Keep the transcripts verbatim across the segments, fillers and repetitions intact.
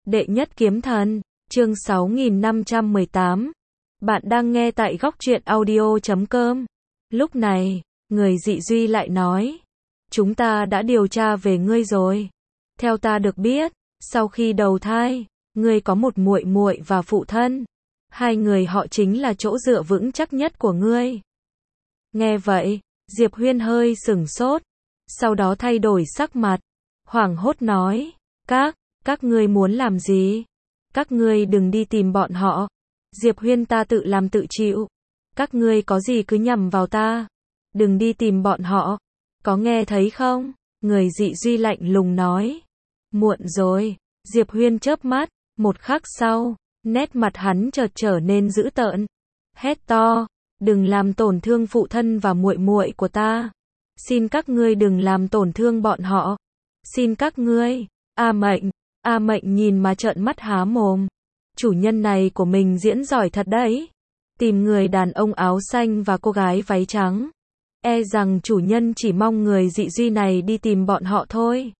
Đệ nhất kiếm thần, chương sáu nghìn năm trăm mười tám. Bạn đang nghe tại góc truyện audio chấm com. Lúc này, người dị duy lại nói, chúng ta đã điều tra về ngươi rồi. Theo ta được biết, sau khi đầu thai, ngươi có một muội muội và phụ thân. Hai người họ chính là chỗ dựa vững chắc nhất của ngươi. Nghe vậy, Diệp Huyên hơi sửng sốt, sau đó thay đổi sắc mặt, hoảng hốt nói, các, các ngươi muốn làm gì? Các ngươi đừng đi tìm bọn họ. Diệp Huyên, ta tự làm tự chịu. Các ngươi có gì cứ nhằm vào ta. Đừng đi tìm bọn họ. Có nghe thấy không? Người dị duy lạnh lùng nói. Muộn rồi. Diệp Huyên chớp mắt, một khắc sau, nét mặt hắn chợt trở nên dữ tợn. Hét to, đừng làm tổn thương phụ thân và muội muội của ta. Xin các ngươi đừng làm tổn thương bọn họ. Xin các ngươi. A Mệnh, A Mệnh nhìn mà trợn mắt há mồm. Chủ nhân này của mình diễn giỏi thật đấy. Tìm người đàn ông áo xanh và cô gái váy trắng. E rằng chủ nhân chỉ mong người dị duy này đi tìm bọn họ thôi.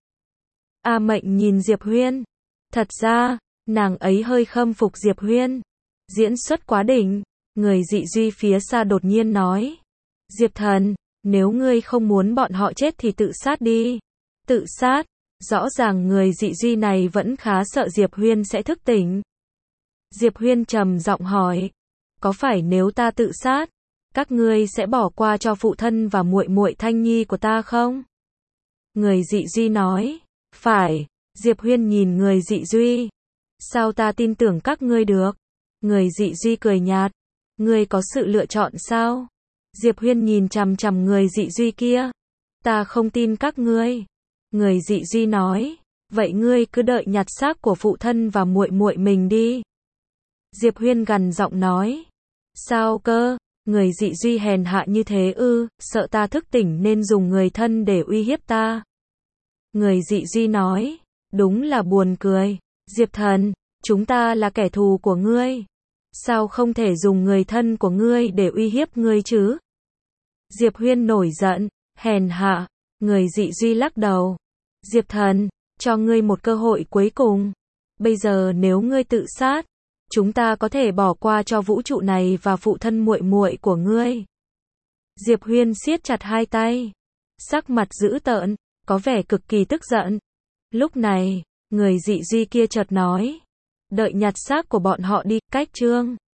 A Mệnh nhìn Diệp Huyên. Thật ra, nàng ấy hơi khâm phục Diệp Huyên. Diễn xuất quá đỉnh. Người dị duy phía xa đột nhiên nói. Diệp thần, nếu ngươi không muốn bọn họ chết thì tự sát đi. Tự sát? Rõ ràng người dị duy này vẫn khá sợ Diệp Huyên sẽ thức tỉnh. Diệp Huyên trầm giọng hỏi, có phải nếu ta tự sát, các ngươi sẽ bỏ qua cho phụ thân và muội muội Thanh Nhi của ta không? Người dị duy nói, phải. Diệp Huyên nhìn người dị duy, sao ta tin tưởng các ngươi được? Người dị duy cười nhạt, ngươi có sự lựa chọn sao? Diệp Huyên nhìn chằm chằm người dị duy kia, ta không tin các ngươi. Người dị duy nói, vậy ngươi cứ đợi nhặt xác của phụ thân và muội muội mình đi. Diệp Huyên gằn giọng nói, sao cơ? Người dị duy hèn hạ như thế ư? Sợ ta thức tỉnh nên dùng người thân để uy hiếp ta. Người dị duy nói, đúng là buồn cười. Diệp thần, chúng ta là kẻ thù của ngươi. Sao không thể dùng người thân của ngươi để uy hiếp ngươi chứ? Diệp Huyên nổi giận, hèn hạ. Người dị duy lắc đầu. Diệp thần, cho ngươi một cơ hội cuối cùng. Bây giờ nếu ngươi tự sát, chúng ta có thể bỏ qua cho vũ trụ này và phụ thân muội muội của ngươi. Diệp Huyên siết chặt hai tay, sắc mặt dữ tợn, có vẻ cực kỳ tức giận. Lúc này, người dị duy kia chợt nói, đợi nhặt xác của bọn họ đi. Cách chương